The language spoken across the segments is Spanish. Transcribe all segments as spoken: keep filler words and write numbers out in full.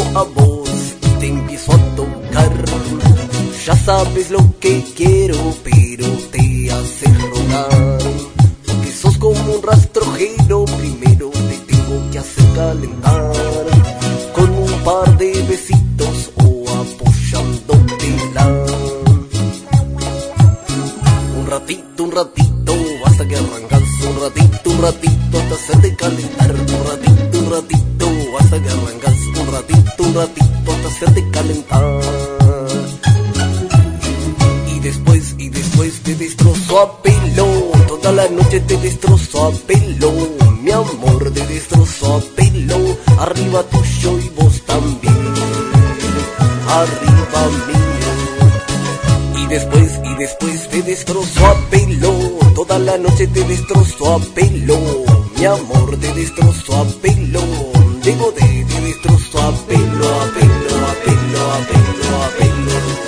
a vos y te empiezo a tocar. Ya sabes lo que quiero, pero te haces rogar, porque sos como un rastrojero. Primero te tengo que hacer calentar con un par de besitos o apoyándotela. Un ratito, un ratito, hasta que arrancas. Un ratito, un ratito, hasta hacerte calentar. Un ratito, un ratito, hasta que arrancas. Un ratito, un ratito, hasta hacerte calentar. Y después, y después te destrozo a pelo. Toda la noche te destrozo a pelo. Mi amor, te destrozo a pelo. Arriba tuyo y vos también. Arriba mío. Y después, y después te destrozo a pelo. Toda la noche te destrozo a pelo. Mi amor, te destrozo a pelo. Llego de, te destrozo a pelo, a pelo, a pelo, a pelo, a pelo.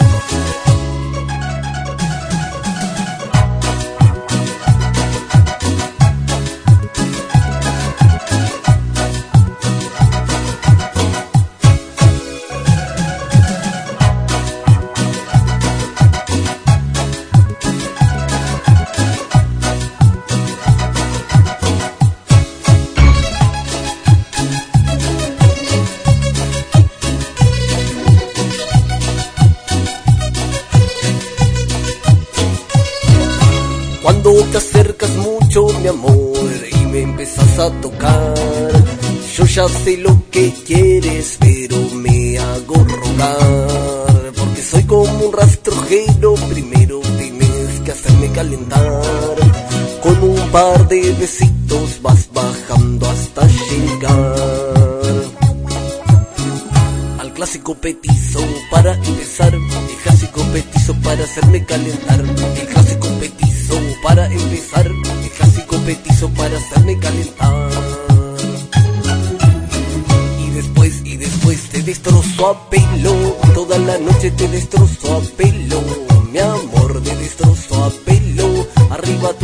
Cuando te acercas mucho, mi amor, y me empezás a tocar, yo ya sé lo que quieres, pero me hago rogar, porque soy como un rastrojero. Primero tienes que hacerme calentar, con un par de besitos vas bajando hasta llegar al clásico petizo. Para empezar, el clásico petizo para hacerme calentar. El clásico petizo para empezar, el clásico petizo para hacerme calentar. Y después, y después te destrozo a pelo. Toda la noche te destrozo a pelo. Mi amor, te destrozo a pelo. Arriba